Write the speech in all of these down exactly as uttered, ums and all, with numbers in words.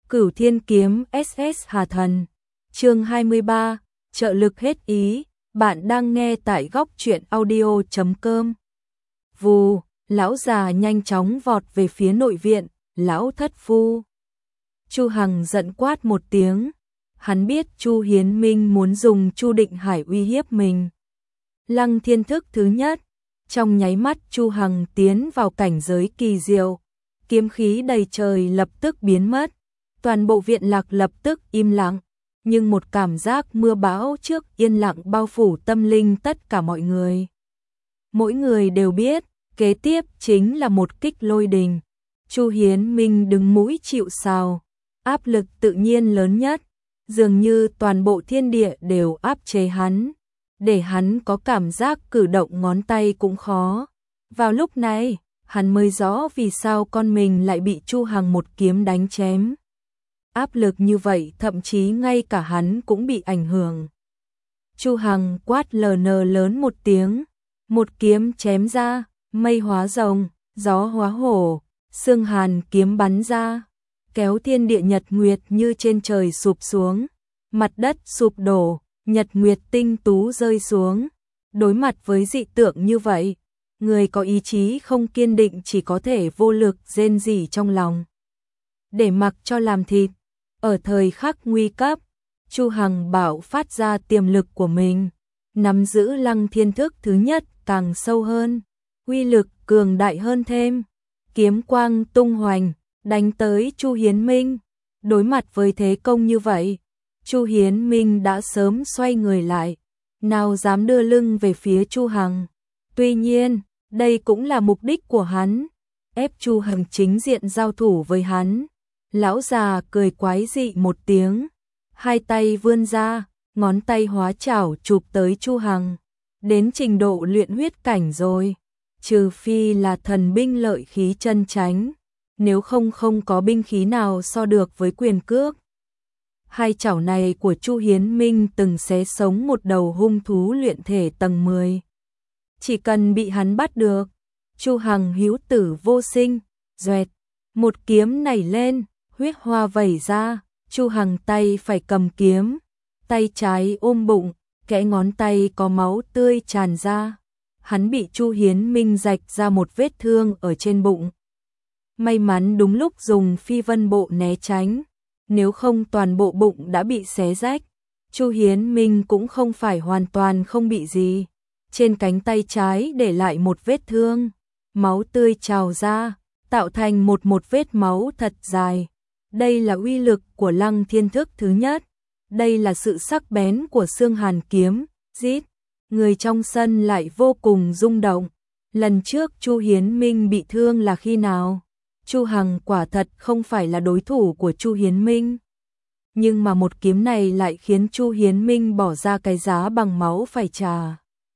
Cửu Thiên Kiếm ét ét Hà Thần. Chương hai mươi ba, trợ lực hết ý. Bạn đang nghe tại góc truyện audio chấm com. Vù, lão già nhanh chóng vọt về phía nội viện, lão thất phu. Chu Hằng giận quát một tiếng, hắn biết Chu Hiến Minh muốn dùng Chu Định Hải uy hiếp mình. Lăng thiên thức thứ nhất, trong nháy mắt Chu Hằng tiến vào cảnh giới kỳ diệu, kiếm khí đầy trời lập tức biến mất, toàn bộ viện lạc lập tức im lặng, nhưng một cảm giác mưa bão trước yên lặng bao phủ tâm linh tất cả mọi người. Mỗi người đều biết, kế tiếp chính là một kích lôi đình. Chu Hiến Minh đứng mũi chịu sào, áp lực tự nhiên lớn nhất, dường như toàn bộ thiên địa đều áp chế hắn, để hắn có cảm giác cử động ngón tay cũng khó. Vào lúc này, hắn mới rõ vì sao con mình lại bị Chu Hằng một kiếm đánh chém. Áp lực như vậy thậm chí ngay cả hắn cũng bị ảnh hưởng. Chu Hằng quát lờ nờ lớn một tiếng, một kiếm chém ra, mây hóa rồng, gió hóa hổ, xương hàn kiếm bắn ra, kéo thiên địa nhật nguyệt như trên trời sụp xuống, mặt đất sụp đổ, nhật nguyệt tinh tú rơi xuống. Đối mặt với dị tượng như vậy, người có ý chí không kiên định chỉ có thể vô lực rên rỉ trong lòng, để mặc cho làm thịt. Ở thời khắc nguy cấp, Chu Hằng bạo phát ra tiềm lực của mình, nắm giữ lăng thiên thức thứ nhất càng sâu hơn, uy lực cường đại hơn thêm, kiếm quang tung hoành, đánh tới Chu Hiến Minh. Đối mặt với thế công như vậy, Chu Hiến Minh đã sớm xoay người lại, nào dám đưa lưng về phía Chu Hằng. Tuy nhiên, đây cũng là mục đích của hắn, ép Chu Hằng chính diện giao thủ với hắn. Lão già cười quái dị một tiếng, hai tay vươn ra, ngón tay hóa chảo chụp tới Chu Hằng. Đến trình độ luyện huyết cảnh rồi, trừ phi là thần binh lợi khí chân chánh, nếu không không có binh khí nào so được với quyền cước. Hai chảo này của Chu Hiến Minh từng xé sống một đầu hung thú luyện thể tầng mười. Chỉ cần bị hắn bắt được, Chu Hằng hữu tử vô sinh. Doẹt, một kiếm nảy lên, huyết hoa vẩy ra, Chu Hằng tay phải cầm kiếm, tay trái ôm bụng, kẽ ngón tay có máu tươi tràn ra. Hắn bị Chu Hiến Minh rạch ra một vết thương ở trên bụng. May mắn đúng lúc dùng phi vân bộ né tránh, nếu không toàn bộ bụng đã bị xé rách. Chu Hiến Minh cũng không phải hoàn toàn không bị gì, trên cánh tay trái để lại một vết thương, máu tươi trào ra, tạo thành một một vết máu thật dài. Đây là uy lực của lăng thiên thức thứ nhất, đây là sự sắc bén của xương hàn kiếm, rít. Người trong sân lại vô cùng rung động. Lần trước Chu Hiến Minh bị thương là khi nào? Chu Hằng quả thật không phải là đối thủ của Chu Hiến Minh. Nhưng mà một kiếm này lại khiến Chu Hiến Minh bỏ ra cái giá bằng máu phải trả.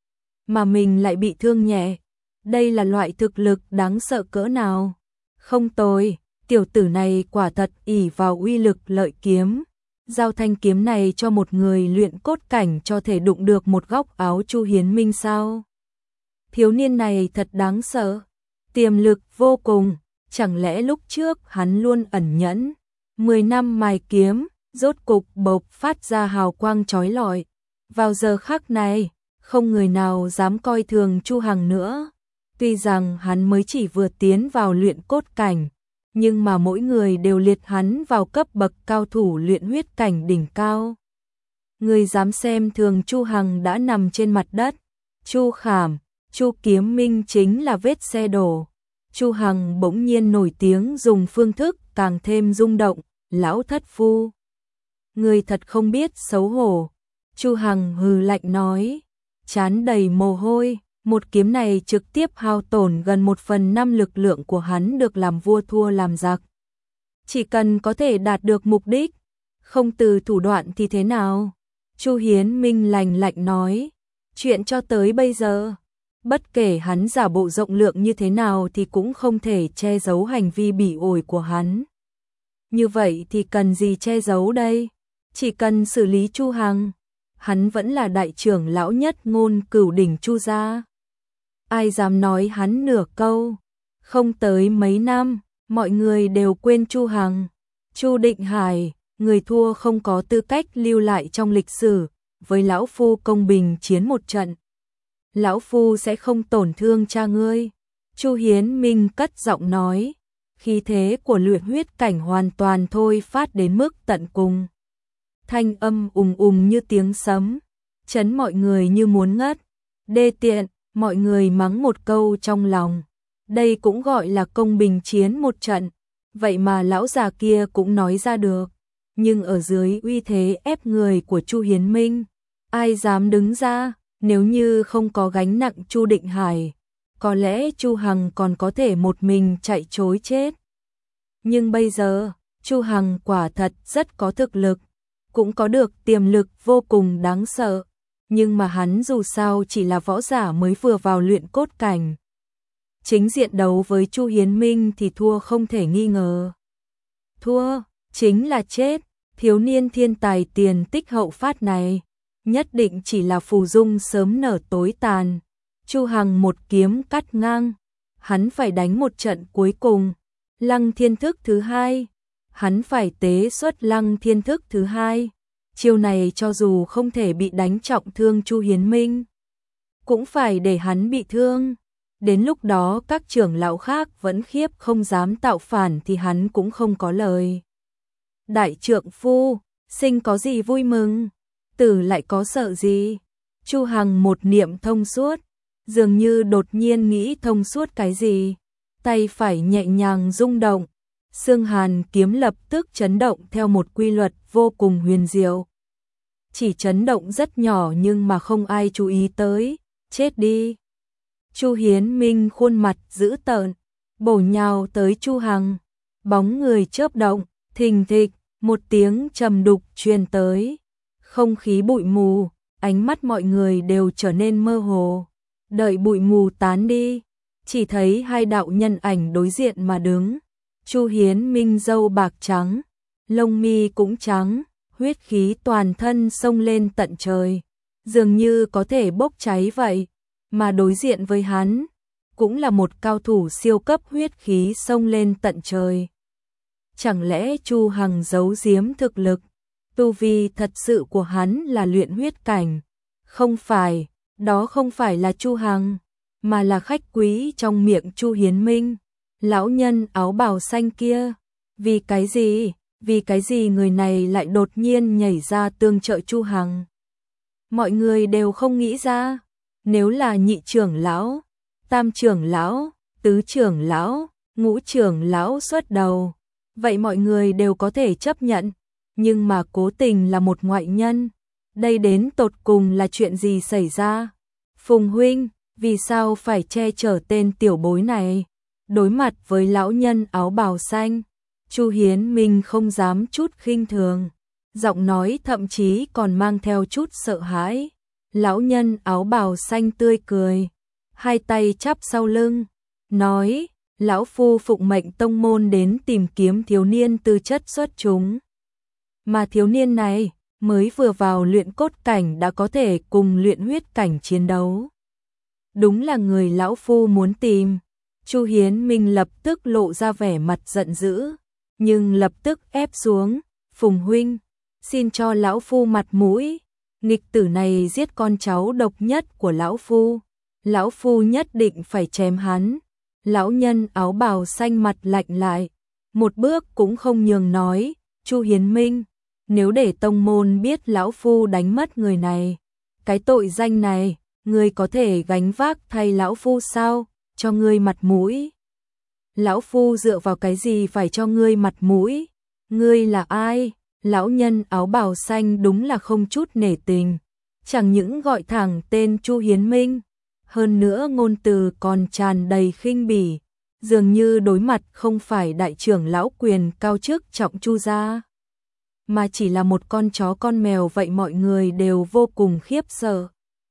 Mà mình lại bị thương nhẹ. Đây là loại thực lực đáng sợ cỡ nào? Không tồi, tiểu tử này quả thật ỷ vào uy lực lợi kiếm. Giao thanh kiếm này cho một người luyện cốt cảnh cho thể đụng được một góc áo Chu Hiến Minh sao? Thiếu niên này thật đáng sợ, tiềm lực vô cùng, chẳng lẽ lúc trước hắn luôn ẩn nhẫn, mười năm mài kiếm, rốt cục bộc phát ra hào quang chói lọi. Vào giờ khắc này, không người nào dám coi thường Chu Hằng nữa. Tuy rằng hắn mới chỉ vừa tiến vào luyện cốt cảnh, nhưng mà mỗi người đều liệt hắn vào cấp bậc cao thủ luyện huyết cảnh đỉnh cao. Người dám xem thường Chu Hằng đã nằm trên mặt đất. Chu Khảm, Chu Kiếm Minh chính là vết xe đổ. Chu Hằng bỗng nhiên nổi tiếng dùng phương thức càng thêm rung động, lão thất phu. Người thật không biết xấu hổ. Chu Hằng hừ lạnh nói, trán đầy mồ hôi. Một kiếm này trực tiếp hao tổn gần một phần năm lực lượng của hắn được làm vua thua làm giặc. Chỉ cần có thể đạt được mục đích, không từ thủ đoạn thì thế nào? Chu Hiến Minh lạnh lạnh nói, chuyện cho tới bây giờ, bất kể hắn giả bộ rộng lượng như thế nào thì cũng không thể che giấu hành vi bỉ ổi của hắn. Như vậy thì cần gì che giấu đây? Chỉ cần xử lý Chu Hằng, hắn vẫn là đại trưởng lão nhất ngôn cửu đỉnh Chu gia. Ai dám nói hắn nửa câu. Không tới mấy năm, mọi người đều quên Chu Hằng. Chu Định Hải, người thua không có tư cách lưu lại trong lịch sử, với lão phu công bình chiến một trận. Lão phu sẽ không tổn thương cha ngươi. Chu Hiến Minh cất giọng nói, khí thế của luyện huyết cảnh hoàn toàn thôi phát đến mức tận cùng. Thanh âm ùng ùng như tiếng sấm, chấn mọi người như muốn ngất. Đê tiện, mọi người mắng một câu trong lòng. Đây cũng gọi là công bình chiến một trận. Vậy mà lão già kia cũng nói ra được. Nhưng ở dưới uy thế ép người của Chu Hiến Minh, ai dám đứng ra? Nếu như không có gánh nặng Chu Định Hải, có lẽ Chu Hằng còn có thể một mình chạy trối chết. Nhưng bây giờ, Chu Hằng quả thật rất có thực lực, cũng có được tiềm lực vô cùng đáng sợ. Nhưng mà hắn dù sao chỉ là võ giả mới vừa vào luyện cốt cảnh. Chính diện đấu với Chu Hiến Minh thì thua không thể nghi ngờ. Thua, chính là chết. Thiếu niên thiên tài tiền tích hậu phát này, nhất định chỉ là phù dung sớm nở tối tàn. Chu Hằng một kiếm cắt ngang, hắn phải đánh một trận cuối cùng. Lăng thiên thức thứ hai, hắn phải tế xuất lăng thiên thức thứ hai. Chiêu này cho dù không thể bị đánh trọng thương Chu Hiến Minh, cũng phải để hắn bị thương. Đến lúc đó các trưởng lão khác vẫn khiếp không dám tạo phản thì hắn cũng không có lời. Đại trượng phu, sinh có gì vui mừng, tử lại có sợ gì? Chu Hằng một niệm thông suốt, dường như đột nhiên nghĩ thông suốt cái gì, tay phải nhẹ nhàng rung động, xương hàn kiếm lập tức chấn động theo một quy luật vô cùng huyền diệu. Chỉ chấn động rất nhỏ nhưng mà không ai chú ý tới, chết đi. Chu Hiến Minh khuôn mặt dữ tợn, bổ nhào tới Chu Hằng, bóng người chớp động, thình thịch, một tiếng trầm đục truyền tới. Không khí bụi mù, ánh mắt mọi người đều trở nên mơ hồ. Đợi bụi mù tán đi, chỉ thấy hai đạo nhân ảnh đối diện mà đứng. Chu Hiến Minh râu bạc trắng, lông mi cũng trắng, huyết khí toàn thân xông lên tận trời, dường như có thể bốc cháy vậy. Mà đối diện với hắn, cũng là một cao thủ siêu cấp huyết khí xông lên tận trời. Chẳng lẽ Chu Hằng giấu giếm thực lực? Tu vi thật sự của hắn là luyện huyết cảnh. Không phải, đó không phải là Chu Hằng, mà là khách quý trong miệng Chu Hiến Minh. Lão nhân áo bào xanh kia. Vì cái gì? Vì cái gì người này lại đột nhiên nhảy ra tương trợ Chu Hằng? Mọi người đều không nghĩ ra. Nếu là nhị trưởng lão, tam trưởng lão, tứ trưởng lão, ngũ trưởng lão xuất đầu, vậy mọi người đều có thể chấp nhận. Nhưng mà cố tình là một ngoại nhân, đây đến tột cùng là chuyện gì xảy ra? Phùng huynh, vì sao phải che chở tên tiểu bối này? Đối mặt với lão nhân áo bào xanh, Chu Hiến Minh không dám chút khinh thường, giọng nói thậm chí còn mang theo chút sợ hãi. Lão nhân áo bào xanh tươi cười, hai tay chắp sau lưng, nói, lão phu phụng mệnh tông môn đến tìm kiếm thiếu niên tư chất xuất chúng. Mà thiếu niên này, mới vừa vào luyện cốt cảnh đã có thể cùng luyện huyết cảnh chiến đấu. Đúng là người lão phu muốn tìm. Chu Hiến Minh lập tức lộ ra vẻ mặt giận dữ, nhưng lập tức ép xuống, Phùng huynh, xin cho lão phu mặt mũi. Nghịch tử này giết con cháu độc nhất của lão phu, lão phu nhất định phải chém hắn. Lão nhân áo bào xanh mặt lạnh lại, một bước cũng không nhường nói, Chu Hiến Minh, nếu để tông môn biết lão phu đánh mất người này, cái tội danh này, ngươi có thể gánh vác thay lão phu sao? Cho ngươi mặt mũi. Lão phu dựa vào cái gì phải cho ngươi mặt mũi? Ngươi là ai? Lão nhân áo bào xanh đúng là không chút nể tình, chẳng những gọi thẳng tên Chu Hiến Minh, hơn nữa ngôn từ còn tràn đầy khinh bỉ, dường như đối mặt không phải đại trưởng lão quyền cao chức trọng Chu gia, mà chỉ là một con chó con mèo vậy. Mọi người đều vô cùng khiếp sợ.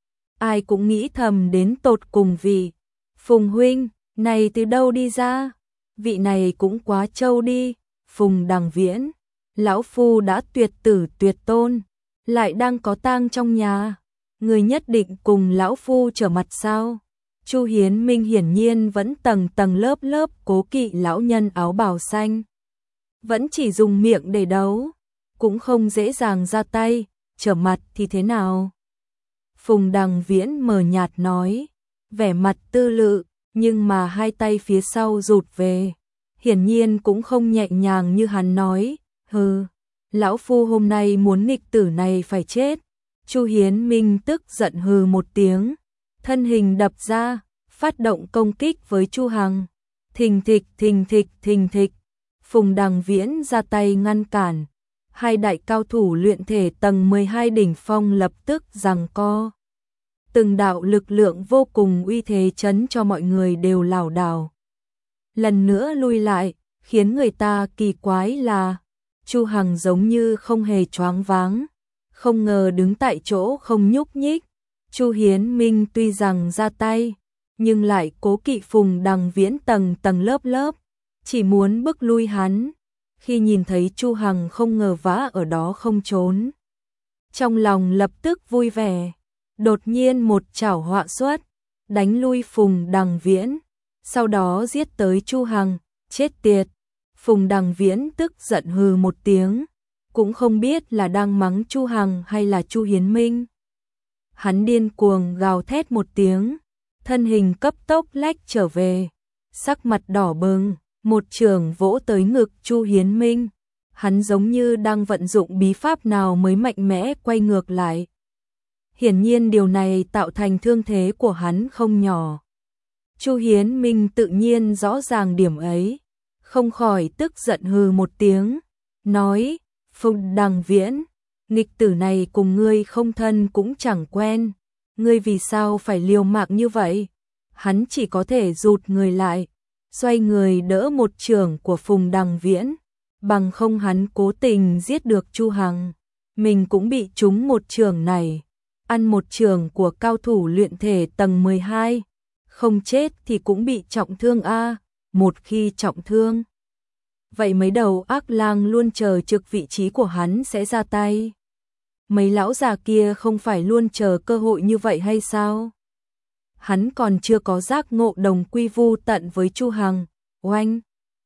Ai cũng nghĩ thầm đến tột cùng vị Phùng huynh, này từ đâu đi ra? Vị này cũng quá trâu đi, Phùng Đằng Viễn. Lão phu đã tuyệt tử tuyệt tôn, lại đang có tang trong nhà, người nhất định cùng lão phu trở mặt sao? Chu Hiến Minh hiển nhiên vẫn tầng tầng lớp lớp cố kỵ lão nhân áo bào xanh. vẫn chỉ dùng miệng để đấu, cũng không dễ dàng ra tay, trở mặt thì thế nào? Phùng Đằng Viễn mờ nhạt nói, vẻ mặt tư lự, nhưng mà hai tay phía sau rụt về, hiển nhiên cũng không nhẹ nhàng như hắn nói, hừ, lão phu hôm nay muốn nghịch tử này phải chết. Chu Hiến Minh tức giận hừ một tiếng, thân hình đập ra, phát động công kích với Chu Hằng. Thình thịch, thình thịch, thình thịch, Phùng Đằng Viễn ra tay ngăn cản, hai đại cao thủ luyện thể tầng mười hai đỉnh phong lập tức giằng co. Từng đạo lực lượng vô cùng uy thế chấn cho mọi người đều lảo đảo. Lần nữa lui lại, khiến người ta kỳ quái là Chu Hằng giống như không hề choáng váng, không ngờ đứng tại chỗ không nhúc nhích. Chu Hiến Minh tuy rằng ra tay, nhưng lại cố kỵ Phùng Đằng Viễn tầng tầng lớp lớp, chỉ muốn bức lui hắn. Khi nhìn thấy Chu Hằng không ngờ vã ở đó không trốn, trong lòng lập tức vui vẻ, đột nhiên một chảo họa xuất, đánh lui Phùng Đằng Viễn, sau đó giết tới Chu Hằng, chết tiệt. Phùng Đằng Viễn tức giận hừ một tiếng, cũng không biết là đang mắng Chu Hằng hay là Chu Hiến Minh. Hắn điên cuồng gào thét một tiếng, thân hình cấp tốc lách trở về, sắc mặt đỏ bừng, một chưởng vỗ tới ngực Chu Hiến Minh. Hắn giống như đang vận dụng bí pháp nào mới mạnh mẽ quay ngược lại. Hiển nhiên điều này tạo thành thương thế của hắn không nhỏ. Chu Hiến Minh tự nhiên rõ ràng điểm ấy, không khỏi tức giận hừ một tiếng, nói, Phùng Đằng Viễn, nghịch tử này cùng ngươi không thân cũng chẳng quen, ngươi vì sao phải liều mạng như vậy? Hắn chỉ có thể rụt người lại, xoay người đỡ một chưởng của Phùng Đằng Viễn, bằng không hắn cố tình giết được Chu Hằng, mình cũng bị trúng một chưởng này, ăn một chưởng của cao thủ luyện thể tầng mười hai, không chết thì cũng bị trọng thương a, một khi trọng thương, vậy mấy đầu ác lang luôn chờ trực vị trí của hắn sẽ ra tay. Mấy lão già kia không phải luôn chờ cơ hội như vậy hay sao? Hắn còn chưa có giác ngộ đồng quy vu tận với Chu Hằng. Oanh!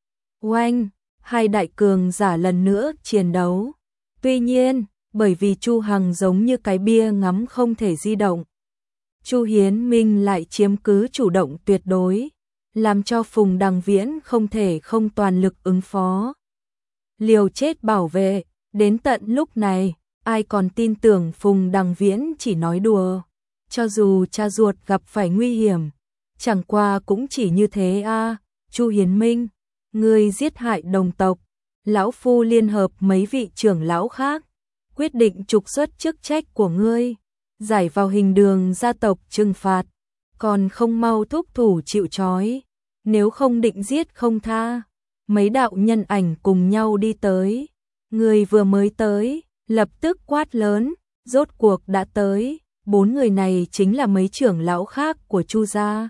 Oanh! Hai đại cường giả lần nữa chiến đấu. Tuy nhiên, bởi vì Chu Hằng giống như cái bia ngắm không thể di động, Chu Hiến Minh lại chiếm cứ chủ động tuyệt đối, làm cho Phùng Đằng Viễn không thể không toàn lực ứng phó. Liều chết bảo vệ, đến tận lúc này, ai còn tin tưởng Phùng Đằng Viễn chỉ nói đùa. Cho dù cha ruột gặp phải nguy hiểm, chẳng qua cũng chỉ như thế a. À. Chu Hiến Minh, ngươi giết hại đồng tộc, lão phu liên hợp mấy vị trưởng lão khác, quyết định trục xuất chức trách của ngươi, giải vào hình đường gia tộc trừng phạt, còn không mau thúc thủ chịu trói, nếu không định giết không tha. Mấy đạo nhân ảnh cùng nhau đi tới, người vừa mới tới, lập tức quát lớn, rốt cuộc đã tới. Bốn người này chính là mấy trưởng lão khác của Chu gia.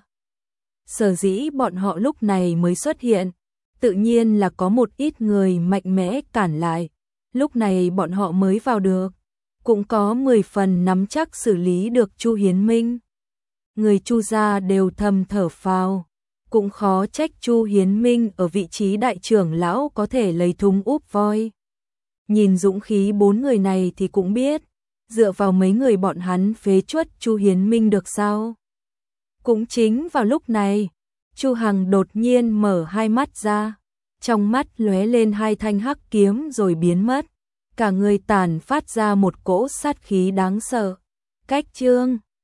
Sở dĩ bọn họ lúc này mới xuất hiện, tự nhiên là có một ít người mạnh mẽ cản lại, lúc này bọn họ mới vào được, cũng có mười phần nắm chắc xử lý được Chu Hiến Minh. Người Chu gia đều thầm thở phào, cũng khó trách Chu Hiến Minh ở vị trí đại trưởng lão có thể lấy thúng úp voi. Nhìn dũng khí bốn người này thì cũng biết, dựa vào mấy người bọn hắn phế truất Chu Hiến Minh được sao? Cũng chính vào lúc này, Chu Hằng đột nhiên mở hai mắt ra, trong mắt lóe lên hai thanh hắc kiếm rồi biến mất, cả người tản phát ra một cỗ sát khí đáng sợ. Cách chương